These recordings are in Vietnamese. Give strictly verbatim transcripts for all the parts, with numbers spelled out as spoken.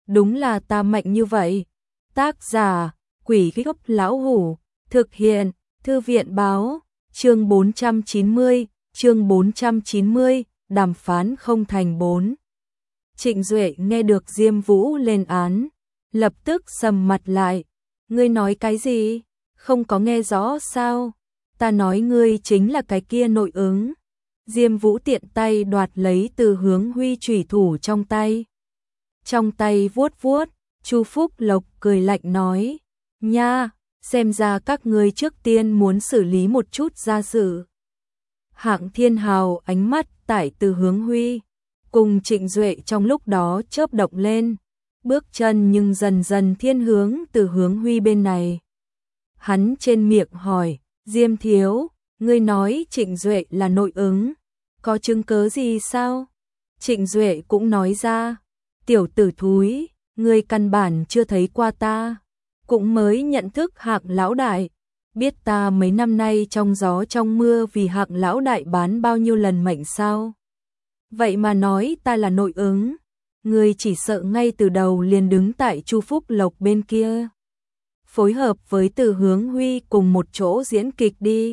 đúng là ta mạnh như vậy. Tác giả, Quỷ Gốc Lão Hủ, thực hiện, Thư viện báo, chương bốn trăm chín mươi, chương bốn trăm chín mươi, đàm phán không thành bốn. Trịnh Duệ nghe được Diêm Vũ lên án, lập tức sầm mặt lại. Ngươi nói cái gì? Không có nghe rõ sao? Ta nói ngươi chính là cái kia nội ứng. Diêm Vũ tiện tay đoạt lấy Từ Hướng Huy chủy thủ trong tay. Trong tay vuốt vuốt, Chu Phúc Lộc cười lạnh nói, nha, xem ra các ngươi trước tiên muốn xử lý một chút gia sự. Hạng Thiên Hào ánh mắt tại Từ Hướng Huy, cùng Trịnh Duệ trong lúc đó chớp động lên, bước chân nhưng dần dần thiên hướng Từ Hướng Huy bên này. Hắn trên miệng hỏi, Diêm thiếu, ngươi nói Trịnh Duệ là nội ứng, có chứng cớ gì sao? Trịnh Duệ cũng nói ra, tiểu tử thúi, ngươi căn bản chưa thấy qua ta, cũng mới nhận thức Hạng lão đại, biết ta mấy năm nay trong gió trong mưa vì Hạng lão đại bán bao nhiêu lần mệnh sao? Vậy mà nói ta là nội ứng, ngươi chỉ sợ ngay từ đầu liền đứng tại Chu Phúc Lộc bên kia, phối hợp với Từ Hướng Huy cùng một chỗ diễn kịch đi.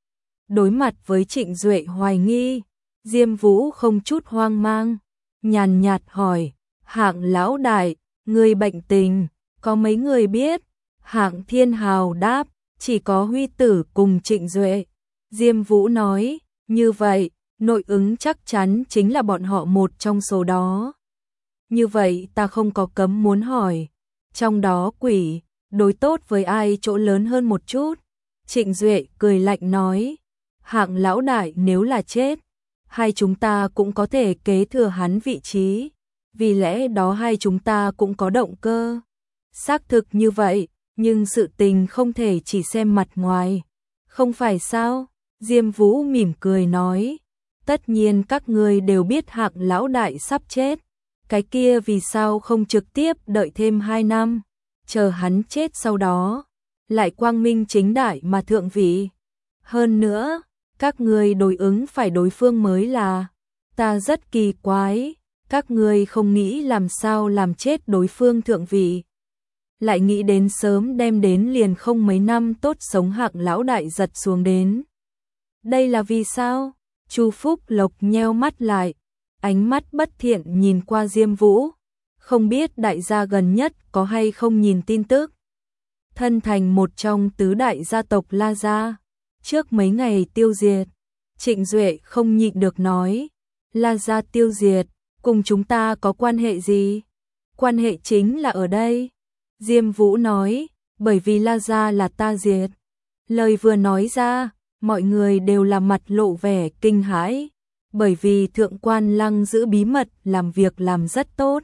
Đối mặt với Trịnh Duệ hoài nghi, Diêm Vũ không chút hoang mang, nhàn nhạt hỏi, Hạng lão đại, ngươi bệnh tình, có mấy người biết? Hạng Thiên Hào đáp, chỉ có Huy tử cùng Trịnh Duệ. Diêm Vũ nói, như vậy, nội ứng chắc chắn chính là bọn họ một trong số đó. Như vậy ta không có cấm muốn hỏi, trong đó quỷ, đối tốt với ai chỗ lớn hơn một chút? Trịnh Duệ cười lạnh nói, Hạng lão đại nếu là chết, hai chúng ta cũng có thể kế thừa hắn vị trí, vì lẽ đó hai chúng ta cũng có động cơ. Xác thực như vậy, nhưng sự tình không thể chỉ xem mặt ngoài, không phải sao? Diêm Vũ mỉm cười nói, tất nhiên các ngươi đều biết Hạng lão đại sắp chết, cái kia vì sao không trực tiếp đợi thêm hai năm, chờ hắn chết sau đó, lại quang minh chính đại mà thượng vị. Hơn nữa, các ngươi đối ứng phải đối phương mới là, ta rất kỳ quái, các ngươi không nghĩ làm sao làm chết đối phương thượng vị, lại nghĩ đến sớm đem đến liền không mấy năm tốt sống Hạng lão đại giật xuống đến. Đây là vì sao? Chu Phúc Lộc nheo mắt lại, ánh mắt bất thiện nhìn qua Diêm Vũ, không biết đại gia gần nhất có hay không nhìn tin tức. Thân thành một trong tứ đại gia tộc La gia, trước mấy ngày tiêu diệt, Trịnh Duệ không nhịn được nói, La gia tiêu diệt, cùng chúng ta có quan hệ gì? Quan hệ chính là ở đây. Diêm Vũ nói, bởi vì La gia là ta diệt. Lời vừa nói ra, mọi người đều là mặt lộ vẻ kinh hãi, bởi vì Thượng Quan Lăng giữ bí mật làm việc làm rất tốt.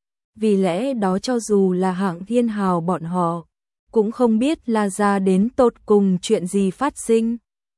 Vì lẽ đó cho dù là Hạng Thiên Hào bọn họ, cũng không biết La gia đến tột cùng chuyện gì phát sinh.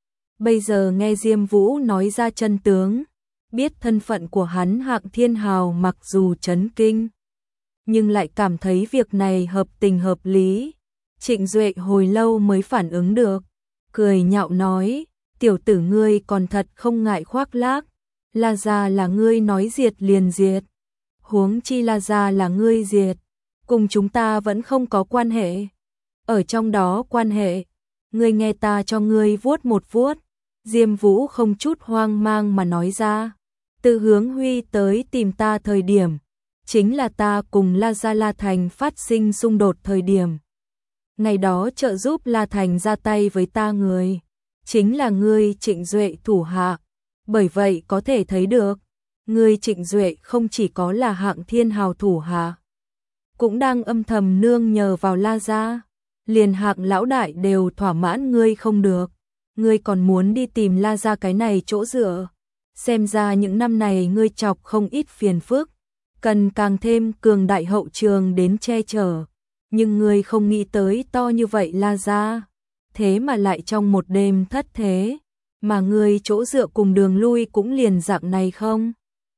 Bây giờ nghe Diêm Vũ nói ra chân tướng, biết thân phận của hắn, Hạng Thiên Hào mặc dù chấn kinh, nhưng lại cảm thấy việc này hợp tình hợp lý. Trịnh Duệ hồi lâu mới phản ứng được, cười nhạo nói, tiểu tử ngươi còn thật không ngại khoác lác, La gia là ngươi nói diệt liền diệt, huống chi La gia là ngươi diệt, cùng chúng ta vẫn không có quan hệ. Ở trong đó quan hệ, ngươi nghe ta cho ngươi vuốt một vuốt. Diêm Vũ không chút hoang mang mà nói ra, Từ Hướng Huy tới tìm ta thời điểm, chính là ta cùng La gia La Thành phát sinh xung đột thời điểm. Ngày đó trợ giúp La Thành ra tay với ta người, chính là ngươi Trịnh Duệ thủ hạ, bởi vậy có thể thấy được, ngươi Trịnh Duệ không chỉ có là Hạng Thiên Hào thủ hạ, cũng đang âm thầm nương nhờ vào La gia, liền Hạng lão đại đều thỏa mãn ngươi không được, ngươi còn muốn đi tìm La gia cái này chỗ dựa. Xem ra những năm này ngươi chọc không ít phiền phức, cần càng thêm cường đại hậu trường đến che chở, nhưng ngươi không nghĩ tới to như vậy La gia, thế mà lại trong một đêm thất thế, mà ngươi chỗ dựa cùng đường lui cũng liền dạng này không?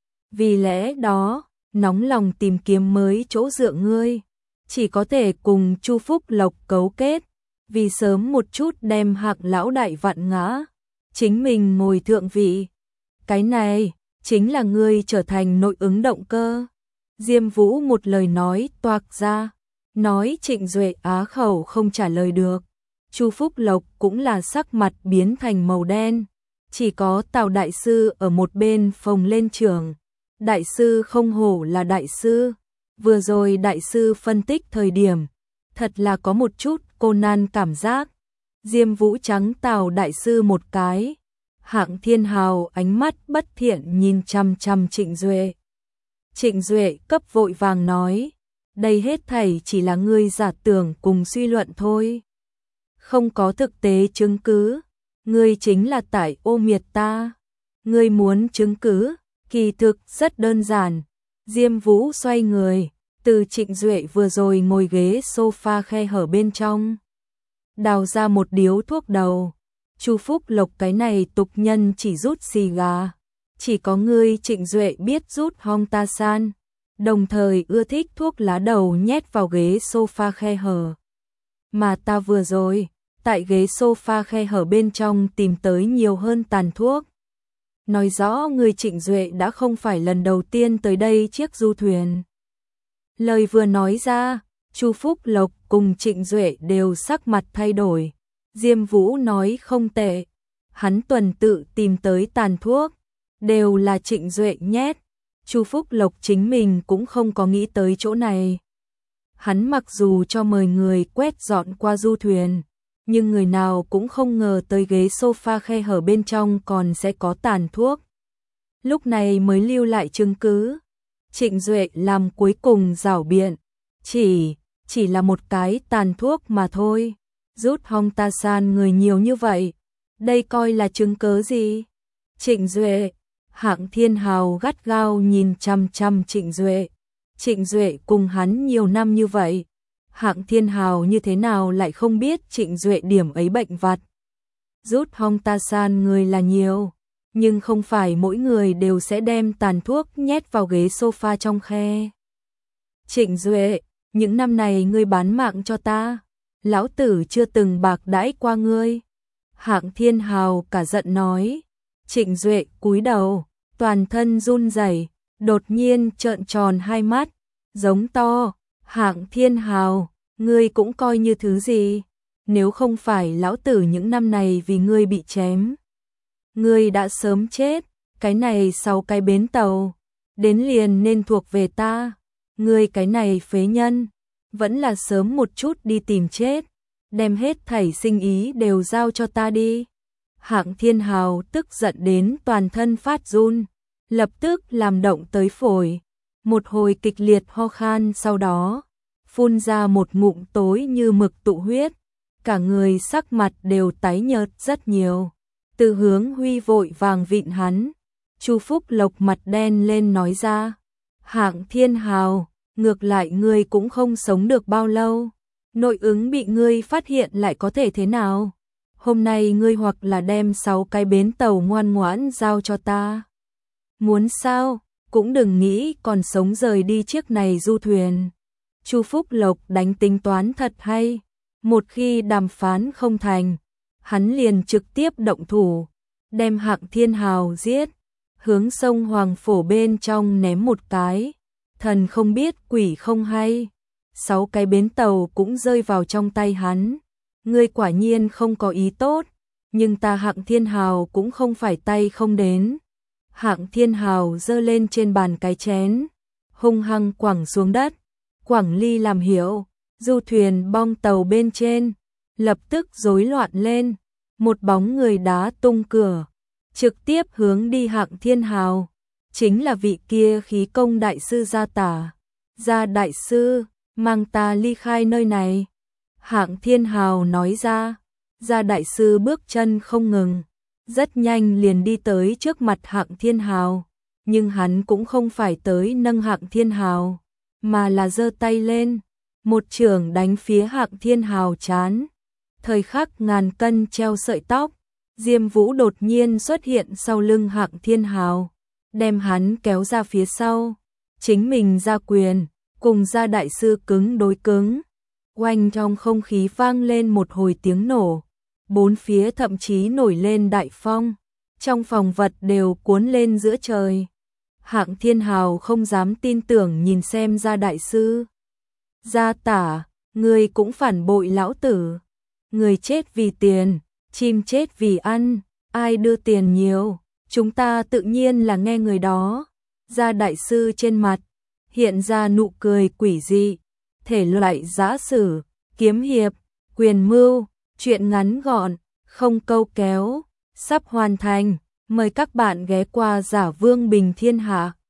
Vì lẽ đó, nóng lòng tìm kiếm mới chỗ dựa ngươi, chỉ có thể cùng Chu Phúc Lộc cấu kết, vì sớm một chút đem Hạng lão đại vặn ngã, chính mình ngồi thượng vị. Cái này chính là ngươi trở thành nội ứng động cơ. Diêm Vũ một lời nói toạc ra, nói Trịnh Duệ á khẩu không trả lời được. Chu Phúc Lộc cũng là sắc mặt biến thành màu đen, chỉ có Tào đại sư ở một bên phồng lên trường. Đại sư không hổ là đại sư, vừa rồi đại sư phân tích thời điểm, thật là có một chút Conan cảm giác. Diêm Vũ trắng Tào đại sư một cái, Hạng Thiên Hào ánh mắt bất thiện nhìn chằm chằm Trịnh Duệ. Trịnh Duệ cấp vội vàng nói, đây hết thảy chỉ là ngươi giả tưởng cùng suy luận thôi. Không có thực tế chứng cứ, ngươi chính là tại ô miệt ta. Ngươi muốn chứng cứ, kỳ thực rất đơn giản. Diêm Vũ xoay người, từ Trịnh Duệ vừa rồi ngồi ghế sofa khe hở bên trong, đào ra một điếu thuốc đầu. Chu Phúc Lộc cái này tục nhân chỉ rút xì gà, chỉ có ngươi Trịnh Duệ biết rút hong ta san, đồng thời ưa thích thuốc lá đầu nhét vào ghế sofa khe hở. Mà ta vừa rồi, tại ghế sofa khe hở bên trong tìm tới nhiều hơn tàn thuốc. Nói rõ người Trịnh Duệ đã không phải lần đầu tiên tới đây chiếc du thuyền. Lời vừa nói ra, Chu Phúc Lộc cùng Trịnh Duệ đều sắc mặt thay đổi. Diêm Vũ nói không tệ, hắn tuần tự tìm tới tàn thuốc, đều là Trịnh Duệ nhét. Chu Phúc Lộc chính mình cũng không có nghĩ tới chỗ này. Hắn mặc dù cho mời người quét dọn qua du thuyền, nhưng người nào cũng không ngờ tới ghế sofa khe hở bên trong còn sẽ có tàn thuốc. Lúc này mới lưu lại chứng cứ. Trịnh Duệ làm cuối cùng rảo biện, chỉ, chỉ là một cái tàn thuốc mà thôi. Rút hong ta san người nhiều như vậy, đây coi là chứng cớ gì? Trịnh Duệ, Hạng Thiên Hào gắt gao nhìn chăm chăm Trịnh Duệ. Trịnh Duệ cùng hắn nhiều năm như vậy, Hạng Thiên Hào như thế nào lại không biết Trịnh Duệ điểm ấy bệnh vặt. Rút hong ta san người là nhiều, nhưng không phải mỗi người đều sẽ đem tàn thuốc nhét vào ghế sofa trong khe. Trịnh Duệ, những năm này ngươi bán mạng cho ta, lão tử chưa từng bạc đãi qua ngươi. Hạng Thiên Hào cả giận nói. Trịnh Duệ cúi đầu, toàn thân run rẩy, đột nhiên trợn tròn hai mắt, giống to, Hạng Thiên Hào, ngươi cũng coi như thứ gì? Nếu không phải lão tử những năm này vì ngươi bị chém, ngươi đã sớm chết. Cái này sau cái bến tàu, đến liền nên thuộc về ta. Ngươi cái này phế nhân, vẫn là sớm một chút đi tìm chết, đem hết thảy sinh ý đều giao cho ta đi. Hạng Thiên Hào tức giận đến toàn thân phát run, lập tức làm động tới phổi, một hồi kịch liệt ho khan, sau đó phun ra một ngụm tối như mực tụ huyết, cả người sắc mặt đều tái nhợt rất nhiều. Từ Hướng Huy vội vàng vịn hắn, Chu Phúc Lộc mặt đen lên nói ra, Hạng Thiên Hào, ngược lại ngươi cũng không sống được bao lâu, nội ứng bị ngươi phát hiện lại có thể thế nào? Hôm nay ngươi hoặc là đem sáu cái bến tàu ngoan ngoãn giao cho ta. Muốn sao, cũng đừng nghĩ còn sống rời đi chiếc này du thuyền. Chu Phúc Lộc đánh tính toán thật hay, một khi đàm phán không thành, hắn liền trực tiếp động thủ, đem Hạng Thiên Hào giết, hướng sông Hoàng Phổ bên trong ném một cái. Thần không biết quỷ không hay, sáu cái bến tàu cũng rơi vào trong tay hắn. Ngươi quả nhiên không có ý tốt, nhưng ta Hạng Thiên Hào cũng không phải tay không đến. Hạng Thiên Hào giơ lên trên bàn cái chén, hung hăng quẳng xuống đất. Quảng Ly làm hiểu, du thuyền bong tàu bên trên, lập tức rối loạn lên. Một bóng người đá tung cửa, trực tiếp hướng đi Hạng Thiên Hào. Chính là vị kia khí công đại sư Gia Tả. Gia đại sư, mang ta ly khai nơi này. Hạng Thiên Hào nói ra. Gia đại sư bước chân không ngừng, rất nhanh liền đi tới trước mặt Hạng Thiên Hào. Nhưng hắn cũng không phải tới nâng Hạng Thiên Hào, mà là giơ tay lên, một chưởng đánh phía Hạng Thiên Hào trán. Thời khắc ngàn cân treo sợi tóc, Diêm Vũ đột nhiên xuất hiện sau lưng Hạng Thiên Hào, đem hắn kéo ra phía sau, chính mình ra quyền, cùng Gia đại sư cứng đối cứng. Oanh, trong không khí vang lên một hồi tiếng nổ, bốn phía thậm chí nổi lên đại phong, trong phòng vật đều cuốn lên giữa trời. Hạng Thiên Hào không dám tin tưởng nhìn xem Gia đại sư. Gia tả, người cũng phản bội lão tử. Người chết vì tiền, chim chết vì ăn, ai đưa tiền nhiều, chúng ta tự nhiên là nghe người đó. Gia đại sư trên mặt hiện ra nụ cười quỷ dị, thể loại giã sử, kiếm hiệp, quyền mưu, truyện ngắn gọn, không câu kéo, sắp hoàn thành. Mời các bạn ghé qua Giả Vương Bình Thiên Hạ.